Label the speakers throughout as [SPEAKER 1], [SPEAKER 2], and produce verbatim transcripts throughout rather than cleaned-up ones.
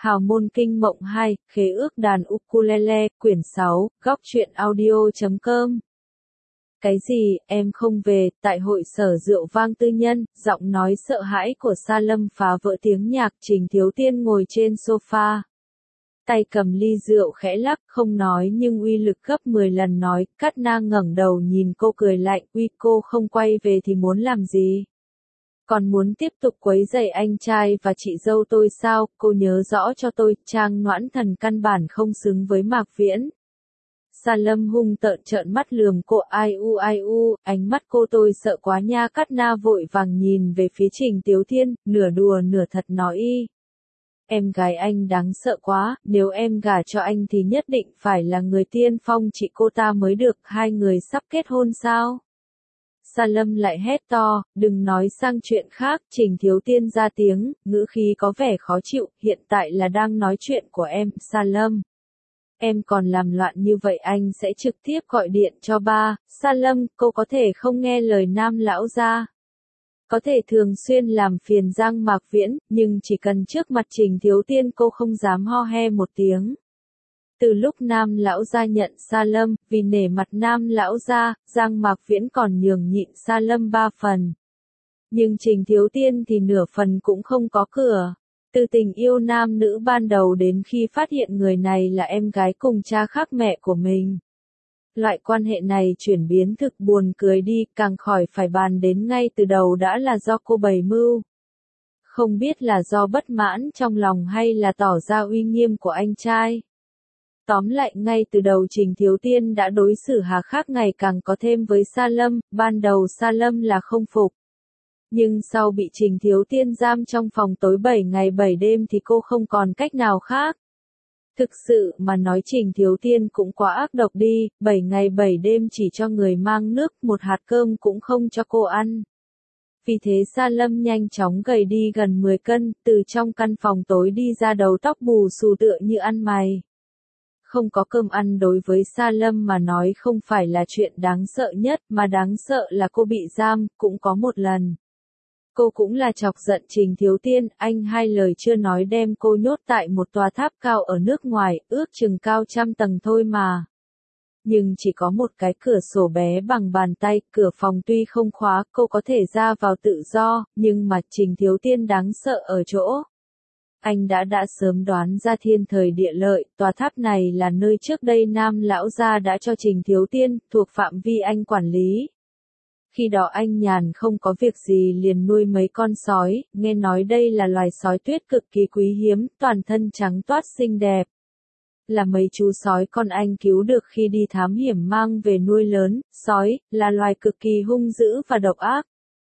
[SPEAKER 1] Hào môn kinh mộng hai, khế ước đàn ukulele, quyển sáu, góc truyện audio chấm com. Cái gì, em không về, tại hội sở rượu vang tư nhân, giọng nói sợ hãi của Sa Lâm phá vỡ tiếng nhạc. Trình Thiếu Tiên ngồi trên sofa. Tay cầm ly rượu khẽ lắc, không nói nhưng uy lực gấp mười lần nói. Cát Na ngẩng đầu nhìn cô cười lạnh, uy cô không quay về thì muốn làm gì? Còn muốn tiếp tục quấy rầy anh trai và chị dâu tôi sao? Cô nhớ rõ cho tôi, Trang Noãn Thần căn bản không xứng với Mạc Viễn. Sa Lâm hung tợn trợn mắt lườm cô, ai u ai u, ánh mắt cô tôi sợ quá nha. Cát Na vội vàng nhìn về phía Trình Thiếu Tiên, nửa đùa nửa thật nói y. Em gái anh đáng sợ quá, nếu em gả cho anh thì nhất định phải là người tiên phong chị cô ta mới được, hai người sắp kết hôn sao? Sa Lâm lại hét to, đừng nói sang chuyện khác. Trình Thiếu Tiên ra tiếng, ngữ khí có vẻ khó chịu, hiện tại là đang nói chuyện của em, Sa Lâm. Em còn làm loạn như vậy anh sẽ trực tiếp gọi điện cho ba. Sa Lâm, cô có thể không nghe lời Nam lão gia. Có thể thường xuyên làm phiền Giang Mạc Viễn, nhưng chỉ cần trước mặt Trình Thiếu Tiên cô không dám ho he một tiếng. Từ lúc Nam lão gia nhận Sa Lâm, vì nể mặt Nam lão gia, Giang Mạc Viễn còn nhường nhịn Sa Lâm ba phần. Nhưng Trình Thiếu Tiên thì nửa phần cũng không có cửa. Từ tình yêu nam nữ ban đầu đến khi phát hiện người này là em gái cùng cha khác mẹ của mình. Loại quan hệ này chuyển biến thực buồn cười đi, càng khỏi phải bàn đến ngay từ đầu đã là do cô bày mưu. Không biết là do bất mãn trong lòng hay là tỏ ra uy nghiêm của anh trai. Tóm lại ngay từ đầu Trình Thiếu Tiên đã đối xử hà khắc ngày càng có thêm với Sa Lâm, ban đầu Sa Lâm là không phục. Nhưng sau bị Trình Thiếu Tiên giam trong phòng tối bảy ngày bảy đêm thì cô không còn cách nào khác. Thực sự mà nói Trình Thiếu Tiên cũng quá ác độc đi, bảy ngày bảy đêm chỉ cho người mang nước, một hạt cơm cũng không cho cô ăn. Vì thế Sa Lâm nhanh chóng gầy đi gần mười cân, từ trong căn phòng tối đi ra đầu tóc bù xù tựa như ăn mày. Không có cơm ăn đối với Sa Lâm mà nói không phải là chuyện đáng sợ nhất, mà đáng sợ là cô bị giam. Cũng có một lần. Cô cũng là chọc giận Trình Thiếu Tiên, anh hai lời chưa nói đem cô nhốt tại một tòa tháp cao ở nước ngoài, ước chừng cao trăm tầng thôi mà. Nhưng chỉ có một cái cửa sổ bé bằng bàn tay, cửa phòng tuy không khóa, cô có thể ra vào tự do, nhưng mà Trình Thiếu Tiên đáng sợ ở chỗ. Anh đã đã sớm đoán ra thiên thời địa lợi, tòa tháp này là nơi trước đây Nam lão gia đã cho Trình Thiếu Tiên, thuộc phạm vi anh quản lý. Khi đó anh nhàn không có việc gì liền nuôi mấy con sói, nghe nói đây là loài sói tuyết cực kỳ quý hiếm, toàn thân trắng toát xinh đẹp. Là mấy chú sói con anh cứu được khi đi thám hiểm mang về nuôi lớn, sói, là loài cực kỳ hung dữ và độc ác.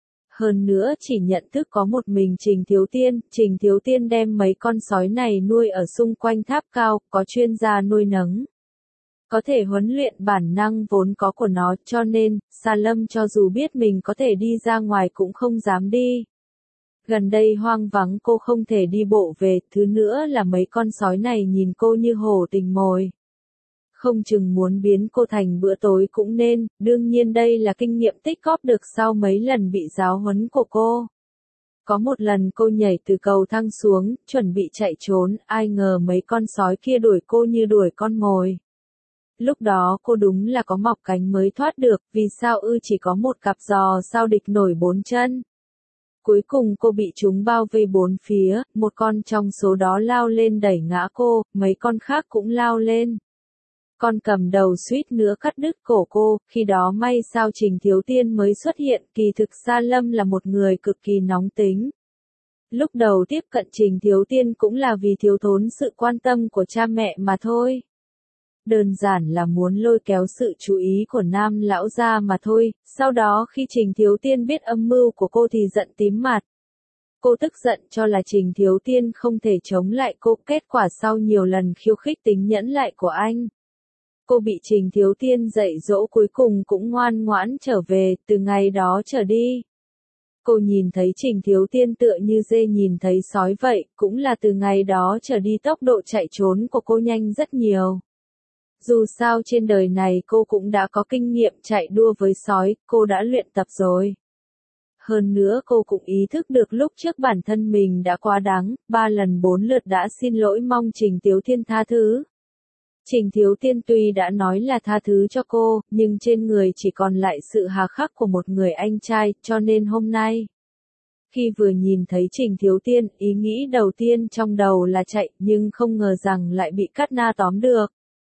[SPEAKER 1] Hơn nữa chỉ nhận thức có một mình Trình Thiếu Tiên, Trình Thiếu Tiên đem mấy con sói này nuôi ở xung quanh tháp cao, có chuyên gia nuôi nấng. Có thể huấn luyện bản năng vốn có của nó, cho nên, Sa Lâm cho dù biết mình có thể đi ra ngoài cũng không dám đi. Gần đây hoang vắng cô không thể đi bộ về, thứ nữa là mấy con sói này nhìn cô như hổ tình mồi. Không chừng muốn biến cô thành bữa tối cũng nên, đương nhiên đây là kinh nghiệm tích góp được sau mấy lần bị giáo huấn của cô. Có một lần cô nhảy từ cầu thang xuống, chuẩn bị chạy trốn, ai ngờ mấy con sói kia đuổi cô như đuổi con mồi. Lúc đó cô đúng là có mọc cánh mới thoát được, vì sao ư chỉ có một cặp giò sao địch nổi bốn chân. Cuối cùng cô bị chúng bao vây bốn phía, một con trong số đó lao lên đẩy ngã cô, mấy con khác cũng lao lên. Con cầm đầu suýt nữa cắt đứt cổ cô, khi đó may sao Trình Thiếu Tiên mới xuất hiện, kỳ thực Sa Lâm là một người cực kỳ nóng tính. Lúc đầu tiếp cận Trình Thiếu Tiên cũng là vì thiếu thốn sự quan tâm của cha mẹ mà thôi. Đơn giản là muốn lôi kéo sự chú ý của Nam lão gia mà thôi, sau đó khi Trình Thiếu Tiên biết âm mưu của cô thì giận tím mặt. Cô tức giận cho là Trình Thiếu Tiên không thể chống lại cô, kết quả sau nhiều lần khiêu khích tính nhẫn lại của anh. Cô bị Trình Thiếu Tiên dạy dỗ cuối cùng cũng ngoan ngoãn trở về, từ ngày đó trở đi. Cô nhìn thấy Trình Thiếu Tiên tựa như dê nhìn thấy sói vậy, cũng là từ ngày đó trở đi tốc độ chạy trốn của cô nhanh rất nhiều. Dù sao trên đời này cô cũng đã có kinh nghiệm chạy đua với sói, cô đã luyện tập rồi. hơn nữa cô cũng ý thức được lúc trước bản thân mình đã quá đáng, ba lần bốn lượt đã xin lỗi mong Trình Thiếu Thiên tha thứ. Trình Thiếu Thiên tuy đã nói là tha thứ cho cô, nhưng trên người chỉ còn lại sự hà khắc của một người anh trai, cho nên hôm nay, khi vừa nhìn thấy Trình Thiếu Thiên, ý nghĩ đầu tiên trong đầu là chạy, nhưng không ngờ rằng lại bị Cát Na tóm được.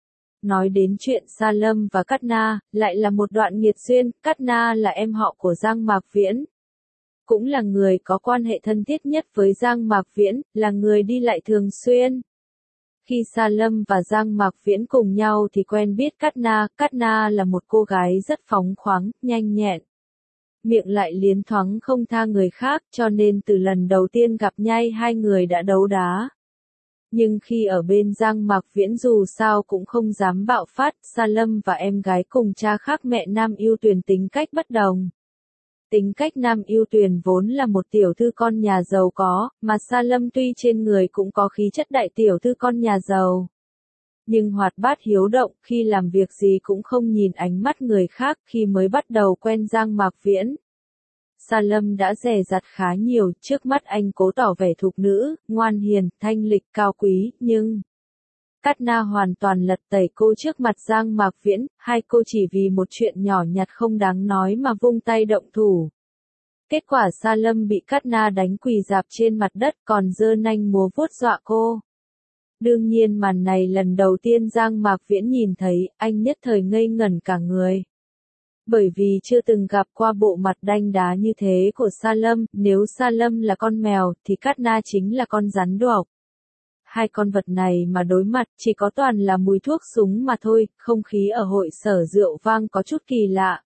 [SPEAKER 1] Nói đến chuyện Sa Lâm và Cát Na, lại là một đoạn nghiệt duyên, Cát Na là em họ của Giang Mạc Viễn. Cũng là người có quan hệ thân thiết nhất với Giang Mạc Viễn, là người đi lại thường xuyên. Khi Sa Lâm và Giang Mạc Viễn cùng nhau thì quen biết Cát Na, Cát Na là một cô gái rất phóng khoáng, nhanh nhẹn. Miệng lại liến thoáng không tha người khác, cho nên từ lần đầu tiên gặp nhau hai người đã đấu đá. Nhưng khi ở bên Giang Mạc Viễn dù sao cũng không dám bạo phát, Sa Lâm và em gái cùng cha khác mẹ Nam Ưu Tuyền tính cách bất đồng. Tính cách Nam Ưu Tuyền vốn là một tiểu thư con nhà giàu có, mà Sa Lâm tuy trên người cũng có khí chất đại tiểu thư con nhà giàu. Nhưng hoạt bát hiếu động, khi làm việc gì cũng không nhìn ánh mắt người khác. Khi mới bắt đầu quen Giang Mạc Viễn, Sa Lâm đã dè dặt khá nhiều, trước mắt anh cố tỏ vẻ thục nữ, ngoan hiền, thanh lịch, cao quý, nhưng Cát Na hoàn toàn lật tẩy cô trước mặt Giang Mạc Viễn, hai cô chỉ vì một chuyện nhỏ nhặt không đáng nói mà vung tay động thủ. Kết quả Sa Lâm bị Cát Na đánh quỳ rạp trên mặt đất, còn giơ nanh múa vuốt dọa cô. Đương nhiên màn này lần đầu tiên Giang Mạc Viễn nhìn thấy, anh nhất thời ngây ngẩn cả người. Bởi vì chưa từng gặp qua bộ mặt đanh đá như thế của Sa Lâm, nếu Sa Lâm là con mèo, thì Cát Na chính là con rắn độc. Hai con vật này mà đối mặt, chỉ có toàn là mùi thuốc súng mà thôi, không khí ở hội sở rượu vang có chút kỳ lạ.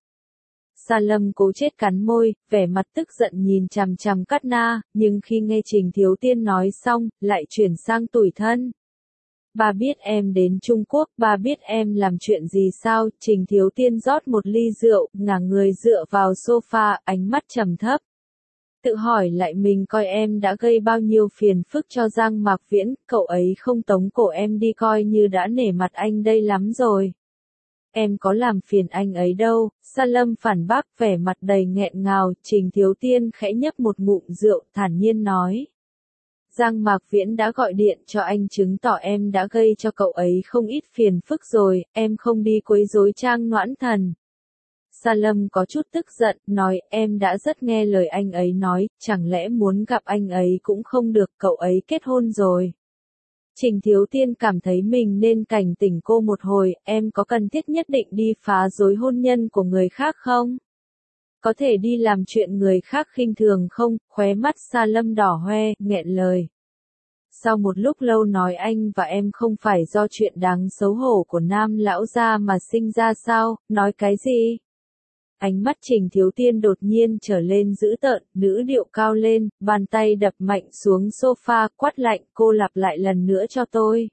[SPEAKER 1] Sa Lâm cố chết cắn môi, vẻ mặt tức giận nhìn chằm chằm Cát Na, nhưng khi nghe Trình Thiếu Tiên nói xong, lại chuyển sang tủi thân. Bà biết em đến Trung Quốc, bà biết em làm chuyện gì sao? Trình Thiếu Tiên rót một ly rượu, ngả người dựa vào sofa, ánh mắt trầm thấp. Tự hỏi lại mình coi em đã gây bao nhiêu phiền phức cho Giang Mạc Viễn, cậu ấy không tống cổ em đi coi như đã nể mặt anh đây lắm rồi. Em có làm phiền anh ấy đâu, Sa Lâm phản bác vẻ mặt đầy nghẹn ngào, Trình Thiếu Tiên khẽ nhấp một ngụm rượu, thản nhiên nói. Giang Mạc Viễn đã gọi điện cho anh chứng tỏ em đã gây cho cậu ấy không ít phiền phức rồi, em không đi quấy rối Trang Noãn Thần. Sa Lâm có chút tức giận, nói em đã rất nghe lời anh ấy nói, chẳng lẽ muốn gặp anh ấy cũng không được, cậu ấy kết hôn rồi. Trình Thiếu Tiên cảm thấy mình nên cảnh tỉnh cô một hồi, em có cần thiết nhất định đi phá rối hôn nhân của người khác không? Có thể đi làm chuyện người khác khinh thường không? Khóe mắt Sa Lâm đỏ hoe, nghẹn lời. Sau một lúc lâu nói anh và em không phải do chuyện đáng xấu hổ của Nam lão gia mà sinh ra sao, nói cái gì? Ánh mắt Trình Thiếu Tiên đột nhiên trở lên dữ tợn, nữ điệu cao lên, bàn tay đập mạnh xuống sofa, quát lạnh, cô lặp lại lần nữa cho tôi.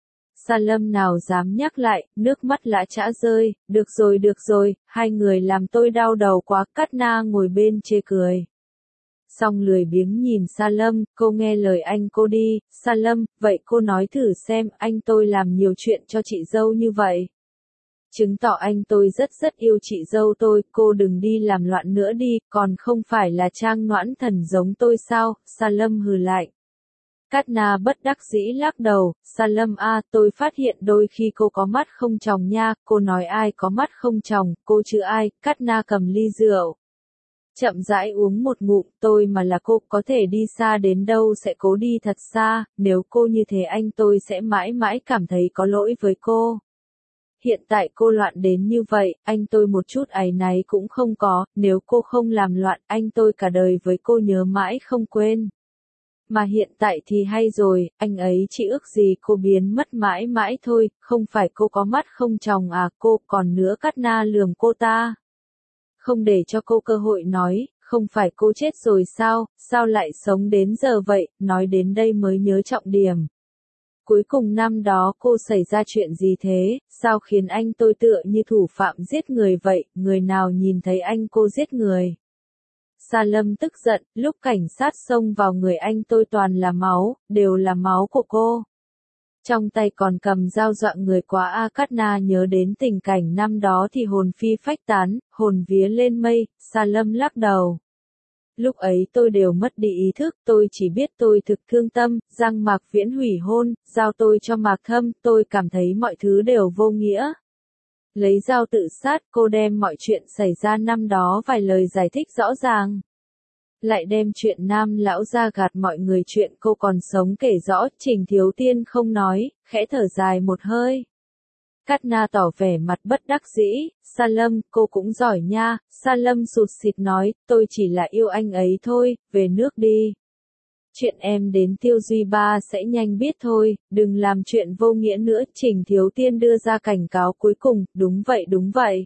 [SPEAKER 1] Sa Lâm nào dám nhắc lại, nước mắt lã chã rơi, được rồi được rồi, hai người làm tôi đau đầu quá, Cát Na ngồi bên chê cười. Xong lười biếng nhìn Sa Lâm, cô nghe lời anh cô đi, Sa Lâm, vậy cô nói thử xem, anh tôi làm nhiều chuyện cho chị dâu như vậy. Chứng tỏ anh tôi rất rất yêu chị dâu tôi, cô đừng đi làm loạn nữa đi, còn không phải là Trang Noãn Thần giống tôi sao, Sa Lâm hừ lạnh. Cát Na bất đắc dĩ lắc đầu, Sa Lâm a, tôi phát hiện đôi khi cô có mắt không tròng nha, cô nói ai có mắt không tròng, cô chứ ai, Cát Na cầm ly rượu. Chậm rãi uống một ngụm, tôi mà là cô có thể đi xa đến đâu sẽ cố đi thật xa, nếu cô như thế anh tôi sẽ mãi mãi cảm thấy có lỗi với cô. Hiện tại cô loạn đến như vậy, anh tôi một chút áy náy cũng không có, nếu cô không làm loạn, anh tôi cả đời với cô nhớ mãi không quên. Mà hiện tại thì hay rồi, anh ấy chỉ ước gì cô biến mất mãi mãi thôi, không phải cô có mắt không tròng à, cô còn nữa. Cát Na lườm cô ta. Không để cho cô cơ hội nói, không phải cô chết rồi sao, sao lại sống đến giờ vậy, nói đến đây mới nhớ trọng điểm. Cuối cùng năm đó cô xảy ra chuyện gì thế, sao khiến anh tôi tựa như thủ phạm giết người vậy, người nào nhìn thấy anh cô giết người. Sa Lâm tức giận, lúc cảnh sát xông vào người anh tôi toàn là máu, đều là máu của cô. Trong tay còn cầm dao dọa người quá a. Cát Na nhớ đến tình cảnh năm đó thì hồn phi phách tán, hồn vía lên mây, Sa Lâm lắc đầu. Lúc ấy tôi đều mất đi ý thức, tôi chỉ biết tôi thực thương tâm, Giang Mạc Viễn hủy hôn, giao tôi cho Mạc Thâm, tôi cảm thấy mọi thứ đều vô nghĩa. Lấy dao tự sát, cô đem mọi chuyện xảy ra năm đó vài lời giải thích rõ ràng. Lại đem chuyện Nam lão ra gạt mọi người chuyện cô còn sống kể rõ, Trình Thiếu Tiên không nói, khẽ thở dài một hơi. Cát Na tỏ vẻ mặt bất đắc dĩ, Sa Lâm, cô cũng giỏi nha, Sa Lâm sụt sịt nói, tôi chỉ là yêu anh ấy thôi, về nước đi. Chuyện em đến Tiêu Duy ba sẽ nhanh biết thôi, đừng làm chuyện vô nghĩa nữa, Trình Thiếu Tiên đưa ra cảnh cáo cuối cùng, đúng vậy đúng vậy.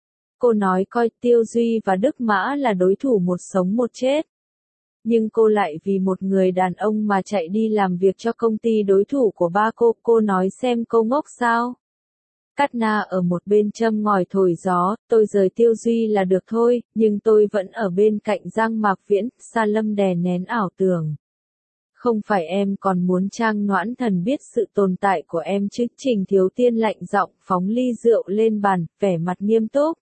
[SPEAKER 1] Cô nói coi Tiêu Duy và Đức Mã là đối thủ một sống một chết. Nhưng cô lại vì một người đàn ông mà chạy đi làm việc cho công ty đối thủ của ba cô, cô nói xem cô ngốc sao? Cát Na ở một bên châm ngòi thổi gió, tôi rời Tiêu Duy là được thôi, nhưng tôi vẫn ở bên cạnh Giang Mạc Viễn, Sa Lâm đè nén ảo tưởng. Không phải em còn muốn Trang Noãn Thần biết sự tồn tại của em chứ, Trình Thiếu Tiên lạnh giọng phóng ly rượu lên bàn, vẻ mặt nghiêm túc.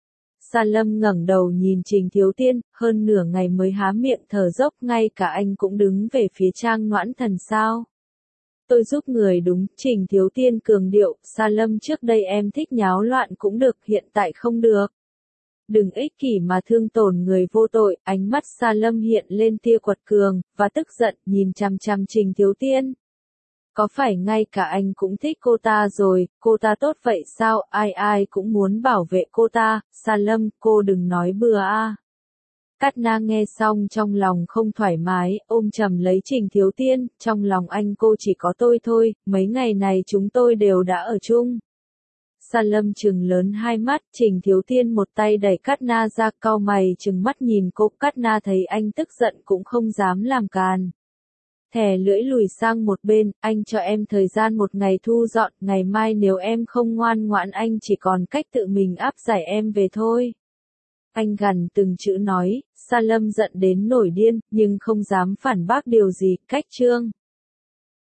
[SPEAKER 1] Sa Lâm ngẩng đầu nhìn Trình Thiếu Tiên, hơn nửa ngày mới há miệng thở dốc, ngay cả anh cũng đứng về phía Trang Noãn Thần sao? Tôi giúp người đúng, Trình Thiếu Tiên cường điệu, Sa Lâm trước đây em thích nháo loạn cũng được, hiện tại không được. Đừng ích kỷ mà thương tổn người vô tội, ánh mắt Sa Lâm hiện lên tia quật cường, và tức giận, nhìn chằm chằm Trình Thiếu Tiên. Có phải ngay cả anh cũng thích cô ta rồi, cô ta tốt vậy sao, ai ai cũng muốn bảo vệ cô ta, Sa Lâm, cô đừng nói bừa a. Cát Na nghe xong trong lòng không thoải mái, ôm chầm lấy Trình Thiếu Tiên, trong lòng anh cô chỉ có tôi thôi, mấy ngày này chúng tôi đều đã ở chung. Sa Lâm trừng lớn hai mắt, Trình Thiếu Tiên một tay đẩy Cát Na ra, cau mày trừng mắt nhìn cô, Cát Na thấy anh tức giận cũng không dám làm càn. Thè lưỡi lùi sang một bên, anh cho em thời gian một ngày thu dọn, ngày mai nếu em không ngoan ngoãn anh chỉ còn cách tự mình áp giải em về thôi. Anh gằn từng chữ nói, Sa Lâm giận đến nổi điên, nhưng không dám phản bác điều gì, cách chương.